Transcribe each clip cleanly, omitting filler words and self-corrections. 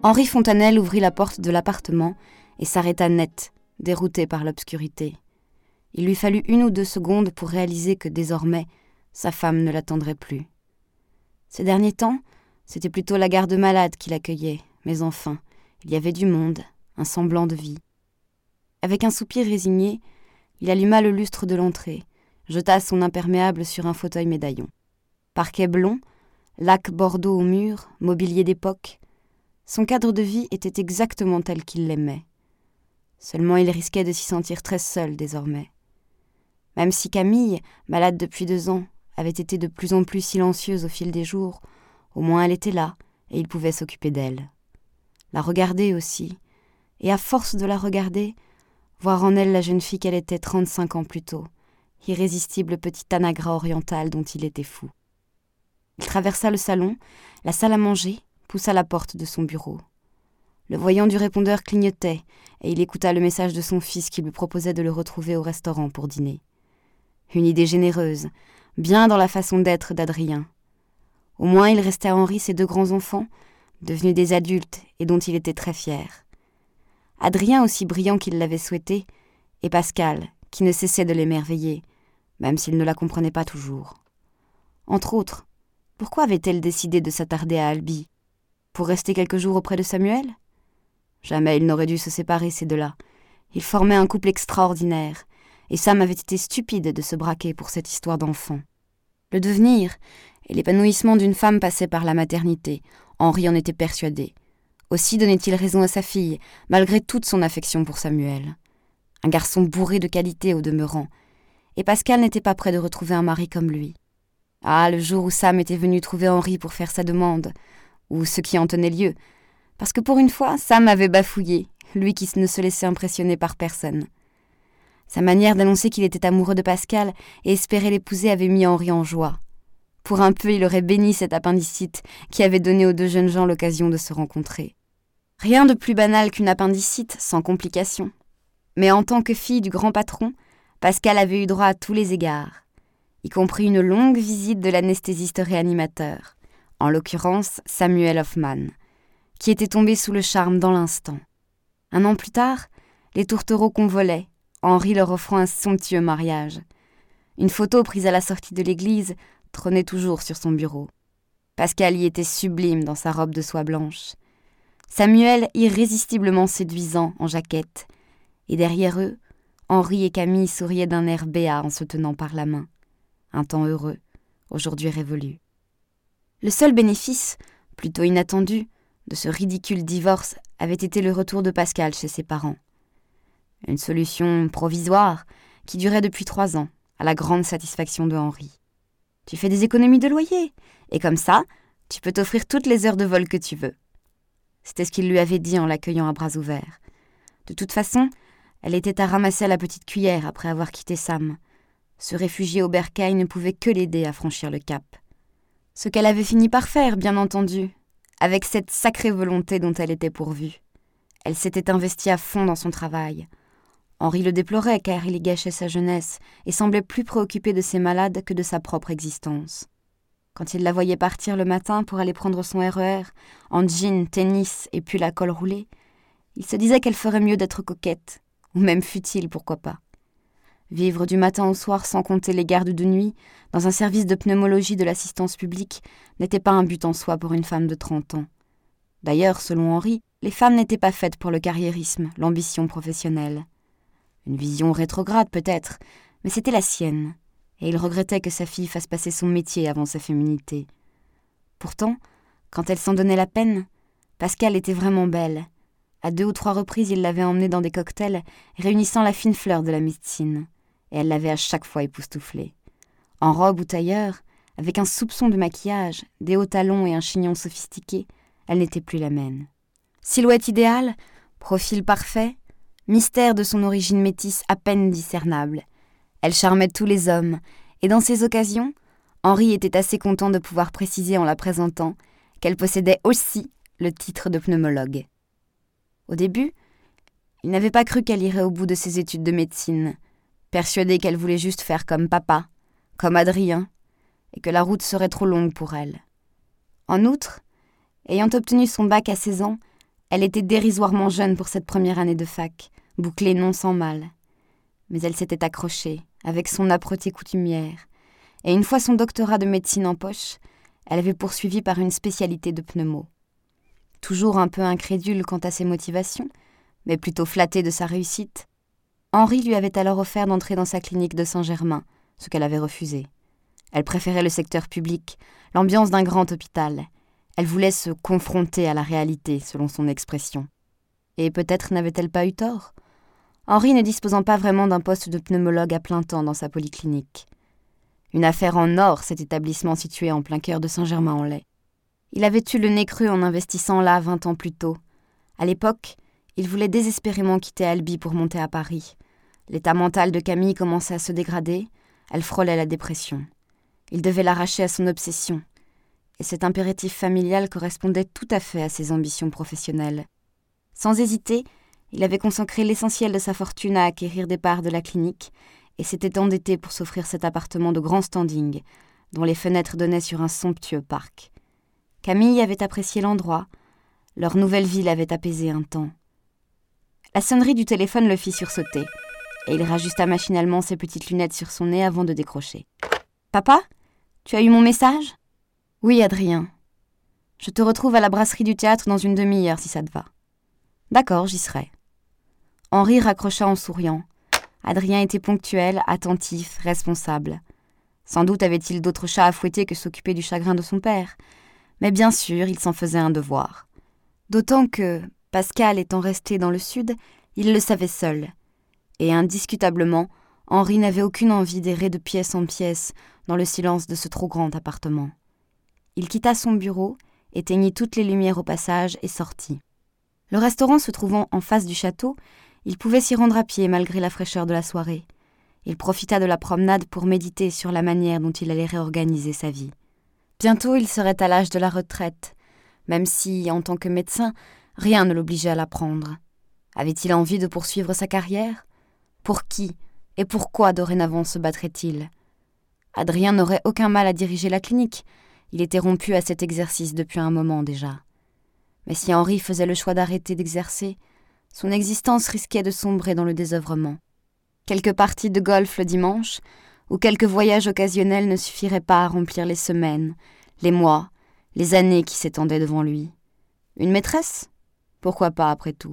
Henri Fontanelle ouvrit la porte de l'appartement et s'arrêta net, dérouté par l'obscurité. Il lui fallut 1 ou 2 secondes pour réaliser que désormais, sa femme ne l'attendrait plus. Ces derniers temps, c'était plutôt la garde-malade qui l'accueillait, mais enfin, il y avait du monde, un semblant de vie. Avec un soupir résigné, il alluma le lustre de l'entrée, jeta son imperméable sur un fauteuil médaillon. Parquet blond, lac bordeaux au mur, mobilier d'époque, son cadre de vie était exactement tel qu'il l'aimait. Seulement il risquait de s'y sentir très seul désormais. Même si Camille, malade depuis 2 ans, avait été de plus en plus silencieuse au fil des jours, au moins elle était là et il pouvait s'occuper d'elle. La regarder aussi, et à force de la regarder, voir en elle la jeune fille qu'elle était 35 ans plus tôt, irrésistible petite Tanagra orientale dont il était fou. Il traversa le salon, la salle à manger, poussa la porte de son bureau. Le voyant du répondeur clignotait et il écouta le message de son fils qui lui proposait de le retrouver au restaurant pour dîner. Une idée généreuse, bien dans la façon d'être d'Adrien. Au moins il restait à Henri ses 2 grands-enfants, devenus des adultes et dont il était très fier. Adrien aussi brillant qu'il l'avait souhaité, et Pascal, qui ne cessait de l'émerveiller, même s'il ne la comprenait pas toujours. Entre autres, pourquoi avait-elle décidé de s'attarder à Albi? Pour rester quelques jours auprès de Samuel? Jamais ils n'auraient dû se séparer, ces 2-là. Ils formaient un couple extraordinaire, et Sam avait été stupide de se braquer pour cette histoire d'enfant. Le devenir et l'épanouissement d'une femme passaient par la maternité, Henri en était persuadé. Aussi donnait-il raison à sa fille, malgré toute son affection pour Samuel. Un garçon bourré de qualités au demeurant, et Pascal n'était pas près de retrouver un mari comme lui. Ah, le jour où Sam était venu trouver Henri pour faire sa demande, ou ce qui en tenait lieu, parce que pour une fois, Sam avait bafouillé, lui qui ne se laissait impressionner par personne. Sa manière d'annoncer qu'il était amoureux de Pascal et espérait l'épouser avait mis Henri en joie. Pour un peu, il aurait béni cet appendicite qui avait donné aux 2 jeunes gens l'occasion de se rencontrer. Rien de plus banal qu'une appendicite, sans complication. Mais en tant que fille du grand patron, Pascal avait eu droit à tous les égards, y compris une longue visite de l'anesthésiste réanimateur, en l'occurrence Samuel Hoffman, qui était tombé sous le charme dans l'instant. 1 an plus tard, les tourtereaux convolaient, Henri leur offrant un somptueux mariage. Une photo prise à la sortie de l'église trônait toujours sur son bureau. Pascal y était sublime dans sa robe de soie blanche. Samuel irrésistiblement séduisant en jaquette. Et derrière eux, Henri et Camille souriaient d'un air béat en se tenant par la main. Un temps heureux, aujourd'hui révolu. Le seul bénéfice, plutôt inattendu, de ce ridicule divorce avait été le retour de Pascal chez ses parents. Une solution provisoire qui durait depuis 3 ans, à la grande satisfaction de Henri. Tu fais des économies de loyer, et comme ça, tu peux t'offrir toutes les heures de vol que tu veux. C'était ce qu'il lui avait dit en l'accueillant à bras ouverts. De toute façon, elle était à ramasser à la petite cuillère après avoir quitté Sam. Se réfugier au bercail ne pouvait que l'aider à franchir le cap. Ce qu'elle avait fini par faire, bien entendu, avec cette sacrée volonté dont elle était pourvue. Elle s'était investie à fond dans son travail. Henri le déplorait car il y gâchait sa jeunesse et semblait plus préoccupé de ses malades que de sa propre existence. Quand il la voyait partir le matin pour aller prendre son RER, en jean, tennis et pull à col roulé, il se disait qu'elle ferait mieux d'être coquette, ou même futile, pourquoi pas. Vivre du matin au soir sans compter les gardes de nuit, dans un service de pneumologie de l'assistance publique, n'était pas un but en soi pour une femme de 30 ans. D'ailleurs, selon Henri, les femmes n'étaient pas faites pour le carriérisme, l'ambition professionnelle. Une vision rétrograde peut-être, mais c'était la sienne, et il regrettait que sa fille fasse passer son métier avant sa féminité. Pourtant, quand elle s'en donnait la peine, Pascal était vraiment belle. À 2 ou 3 reprises, il l'avait emmenée dans des cocktails, réunissant la fine fleur de la médecine, et elle l'avait à chaque fois époustouflée. En robe ou tailleur, avec un soupçon de maquillage, des hauts talons et un chignon sophistiqué, elle n'était plus la même. Silhouette idéale, profil parfait, mystère de son origine métisse à peine discernable. Elle charmait tous les hommes, et dans ces occasions, Henri était assez content de pouvoir préciser en la présentant qu'elle possédait aussi le titre de pneumologue. Au début, il n'avait pas cru qu'elle irait au bout de ses études de médecine, persuadé qu'elle voulait juste faire comme papa, comme Adrien, et que la route serait trop longue pour elle. En outre, ayant obtenu son bac à 16 ans, Elle était dérisoirement jeune pour cette première année de fac, bouclée non sans mal. Mais elle s'était accrochée, avec son âpreté coutumière, et une fois son doctorat de médecine en poche, elle avait poursuivi par une spécialité de pneumo. Toujours un peu incrédule quant à ses motivations, mais plutôt flattée de sa réussite, Henri lui avait alors offert d'entrer dans sa clinique de Saint-Germain, ce qu'elle avait refusé. Elle préférait le secteur public, l'ambiance d'un grand hôpital. Elle voulait se confronter à la réalité, selon son expression. Et peut-être n'avait-elle pas eu tort ? Henri ne disposant pas vraiment d'un poste de pneumologue à plein temps dans sa polyclinique. Une affaire en or, cet établissement situé en plein cœur de Saint-Germain-en-Laye. Il avait eu le nez creux en investissant là 20 ans plus tôt. À l'époque, il voulait désespérément quitter Albi pour monter à Paris. L'état mental de Camille commençait à se dégrader, elle frôlait la dépression. Il devait l'arracher à son obsession. Et cet impératif familial correspondait tout à fait à ses ambitions professionnelles. Sans hésiter, il avait consacré l'essentiel de sa fortune à acquérir des parts de la clinique et s'était endetté pour s'offrir cet appartement de grand standing, dont les fenêtres donnaient sur un somptueux parc. Camille avait apprécié l'endroit. Leur nouvelle vie l'avait apaisé un temps. La sonnerie du téléphone le fit sursauter, et il rajusta machinalement ses petites lunettes sur son nez avant de décrocher. « Papa, tu as eu mon message ? » ?»« Oui, Adrien. Je te retrouve à la brasserie du théâtre dans une demi-heure, si ça te va. »« D'accord, j'y serai. » Henri raccrocha en souriant. Adrien était ponctuel, attentif, responsable. Sans doute avait-il d'autres chats à fouetter que s'occuper du chagrin de son père. Mais bien sûr, il s'en faisait un devoir. D'autant que, Pascal étant resté dans le sud, il le savait seul. Et indiscutablement, Henri n'avait aucune envie d'errer de pièce en pièce dans le silence de ce trop grand appartement. Il quitta son bureau, éteignit toutes les lumières au passage et sortit. Le restaurant se trouvant en face du château, il pouvait s'y rendre à pied malgré la fraîcheur de la soirée. Il profita de la promenade pour méditer sur la manière dont il allait réorganiser sa vie. Bientôt, il serait à l'âge de la retraite, même si, en tant que médecin, rien ne l'obligeait à la prendre. Avait-il envie de poursuivre sa carrière ? Pour qui et pourquoi dorénavant se battrait-il ? Adrien n'aurait aucun mal à diriger la clinique. Il était rompu à cet exercice depuis un moment déjà. Mais si Henri faisait le choix d'arrêter d'exercer, son existence risquait de sombrer dans le désœuvrement. Quelques parties de golf le dimanche, ou quelques voyages occasionnels ne suffiraient pas à remplir les semaines, les mois, les années qui s'étendaient devant lui. Une maîtresse ? Pourquoi pas, après tout ?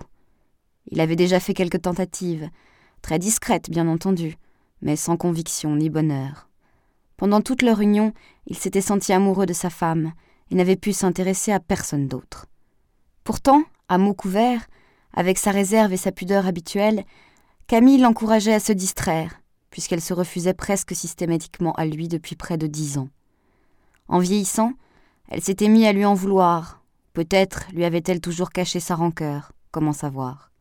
Il avait déjà fait quelques tentatives, très discrètes bien entendu, mais sans conviction ni bonheur. Pendant toute leur union, il s'était senti amoureux de sa femme et n'avait pu s'intéresser à personne d'autre. Pourtant, à mots couverts, avec sa réserve et sa pudeur habituelles, Camille l'encourageait à se distraire, puisqu'elle se refusait presque systématiquement à lui depuis près de 10 ans. En vieillissant, elle s'était mise à lui en vouloir. Peut-être lui avait-elle toujours caché sa rancœur, comment savoir.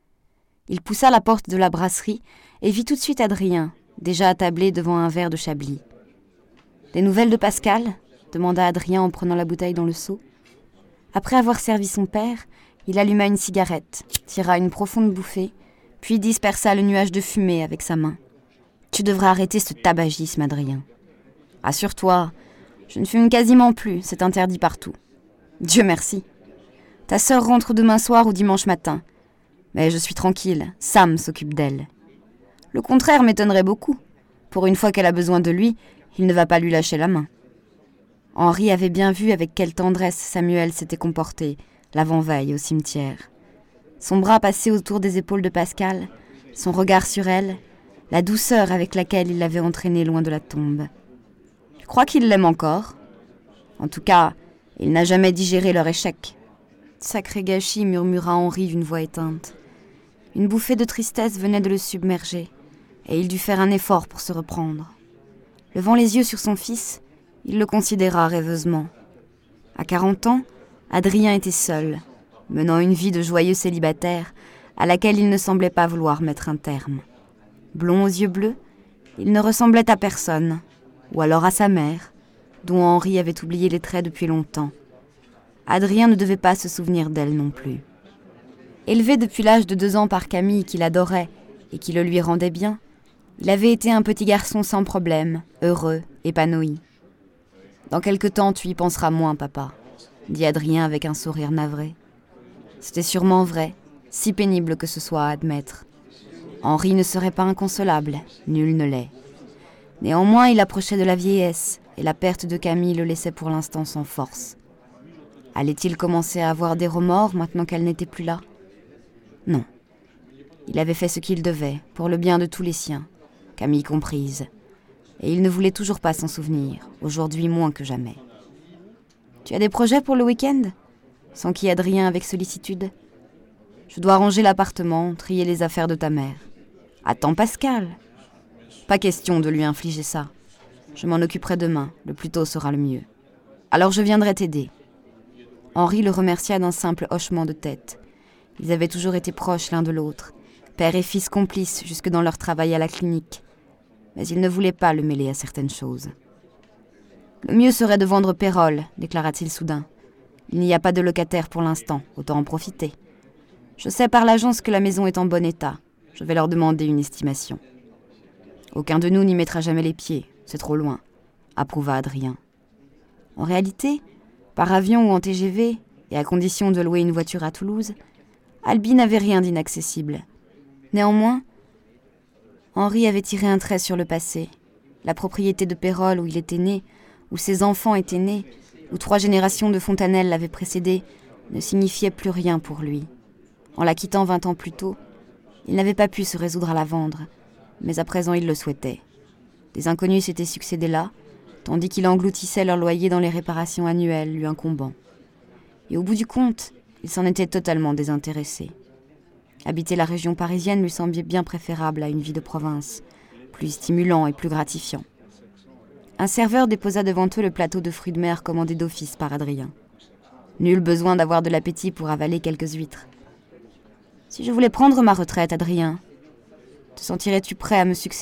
Il poussa la porte de la brasserie et vit tout de suite Adrien, déjà attablé devant un verre de chablis. « Des nouvelles de Pascal ?» demanda Adrien en prenant la bouteille dans le seau. Après avoir servi son père, il alluma une cigarette, tira une profonde bouffée, puis dispersa le nuage de fumée avec sa main. « Tu devrais arrêter ce tabagisme, Adrien. »« Assure-toi, je ne fume quasiment plus, c'est interdit partout. »« Dieu merci. Ta sœur rentre demain soir ou dimanche matin. Mais je suis tranquille, Sam s'occupe d'elle. Le contraire m'étonnerait beaucoup. Pour une fois qu'elle a besoin de lui, il ne va pas lui lâcher la main. » Henri avait bien vu avec quelle tendresse Samuel s'était comporté l'avant-veille au cimetière. Son bras passé autour des épaules de Pascal, son regard sur elle, la douceur avec laquelle il l'avait entraînée loin de la tombe. Je crois qu'il l'aime encore. En tout cas, il n'a jamais digéré leur échec. Sacré gâchis, murmura Henri d'une voix éteinte. Une bouffée de tristesse venait de le submerger, et il dut faire un effort pour se reprendre. Levant les yeux sur son fils, il le considéra rêveusement. À 40 ans, Adrien était seul, menant une vie de joyeux célibataire à laquelle il ne semblait pas vouloir mettre un terme. Blond aux yeux bleus, il ne ressemblait à personne, ou alors à sa mère, dont Henri avait oublié les traits depuis longtemps. Adrien ne devait pas se souvenir d'elle non plus. Élevé depuis l'âge de 2 ans par Camille qu'il adorait et qui le lui rendait bien, il avait été un petit garçon sans problème, heureux, épanoui. « Dans quelque temps, tu y penseras moins, papa », dit Adrien avec un sourire navré. C'était sûrement vrai, si pénible que ce soit à admettre. Henri ne serait pas inconsolable, nul ne l'est. Néanmoins, il approchait de la vieillesse, et la perte de Camille le laissait pour l'instant sans force. Allait-il commencer à avoir des remords maintenant qu'elle n'était plus là ? Non. Il avait fait ce qu'il devait, pour le bien de tous les siens, Camille comprise. Et il ne voulait toujours pas s'en souvenir, aujourd'hui moins que jamais. « Tu as des projets pour le week-end » s'enquit Adrien avec sollicitude. « Je dois ranger l'appartement, trier les affaires de ta mère. »« Attends, Pascal !»« Pas question de lui infliger ça. Je m'en occuperai demain, le plus tôt sera le mieux. Alors je viendrai t'aider. » Henri le remercia d'un simple hochement de tête. Ils avaient toujours été proches l'un de l'autre, père et fils complices jusque dans leur travail à la clinique. Mais il ne voulait pas le mêler à certaines choses. « Le mieux serait de vendre Pérol, déclara-t-il soudain. Il n'y a pas de locataire pour l'instant, autant en profiter. Je sais par l'agence que la maison est en bon état. Je vais leur demander une estimation. » « Aucun de nous n'y mettra jamais les pieds, c'est trop loin, approuva Adrien. En réalité, par avion ou en TGV, et à condition de louer une voiture à Toulouse, Albi n'avait rien d'inaccessible. Néanmoins, Henri avait tiré un trait sur le passé. La propriété de Pérol où il était né, où ses enfants étaient nés, où 3 générations de Fontanelles l'avaient précédé, ne signifiait plus rien pour lui. En la quittant 20 ans plus tôt, il n'avait pas pu se résoudre à la vendre, mais à présent il le souhaitait. Des inconnus s'étaient succédés là, tandis qu'il engloutissait leur loyer dans les réparations annuelles lui incombant. Et au bout du compte, il s'en était totalement désintéressé. Habiter la région parisienne lui semblait bien préférable à une vie de province, plus stimulant et plus gratifiant. Un serveur déposa devant eux le plateau de fruits de mer commandé d'office par Adrien. Nul besoin d'avoir de l'appétit pour avaler quelques huîtres. « Si je voulais prendre ma retraite, Adrien, te sentirais-tu prêt à me succéder ?»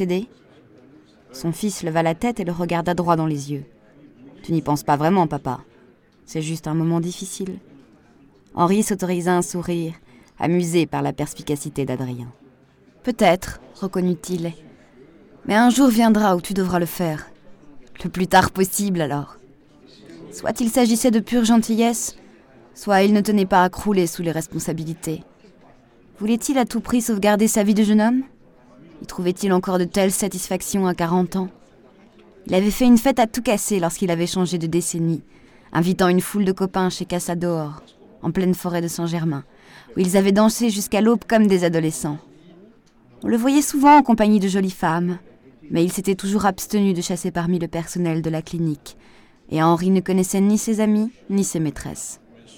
Son fils leva la tête et le regarda droit dans les yeux. « Tu n'y penses pas vraiment, papa. C'est juste un moment difficile. » Henri s'autorisa un sourire, amusé par la perspicacité d'Adrien. « Peut-être, reconnut-il. Mais un jour viendra où tu devras le faire. Le plus tard possible, alors. » Soit il s'agissait de pure gentillesse, soit il ne tenait pas à crouler sous les responsabilités. Voulait-il à tout prix sauvegarder sa vie de jeune homme ? Y trouvait-il encore de telles satisfactions à 40 ans ? Il avait fait une fête à tout casser lorsqu'il avait changé de décennie, invitant une foule de copains chez Casador, en pleine forêt de Saint-Germain, où ils avaient dansé jusqu'à l'aube comme des adolescents. On le voyait souvent en compagnie de jolies femmes, mais il s'était toujours abstenu de chasser parmi le personnel de la clinique, et Henri ne connaissait ni ses amis, ni ses maîtresses.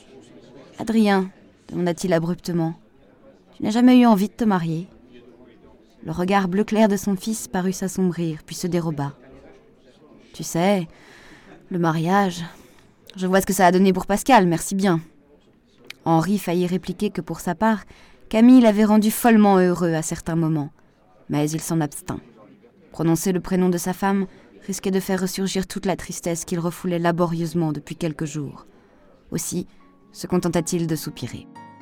« Adrien, demanda-t-il abruptement, tu n'as jamais eu envie de te marier ?» Le regard bleu clair de son fils parut s'assombrir, puis se déroba. « Tu sais, le mariage, je vois ce que ça a donné pour Pascal, merci bien. » Henri faillit répliquer que pour sa part, Camille l'avait rendu follement heureux à certains moments, mais il s'en abstint. Prononcer le prénom de sa femme risquait de faire ressurgir toute la tristesse qu'il refoulait laborieusement depuis quelques jours. Aussi se contenta-t-il de soupirer.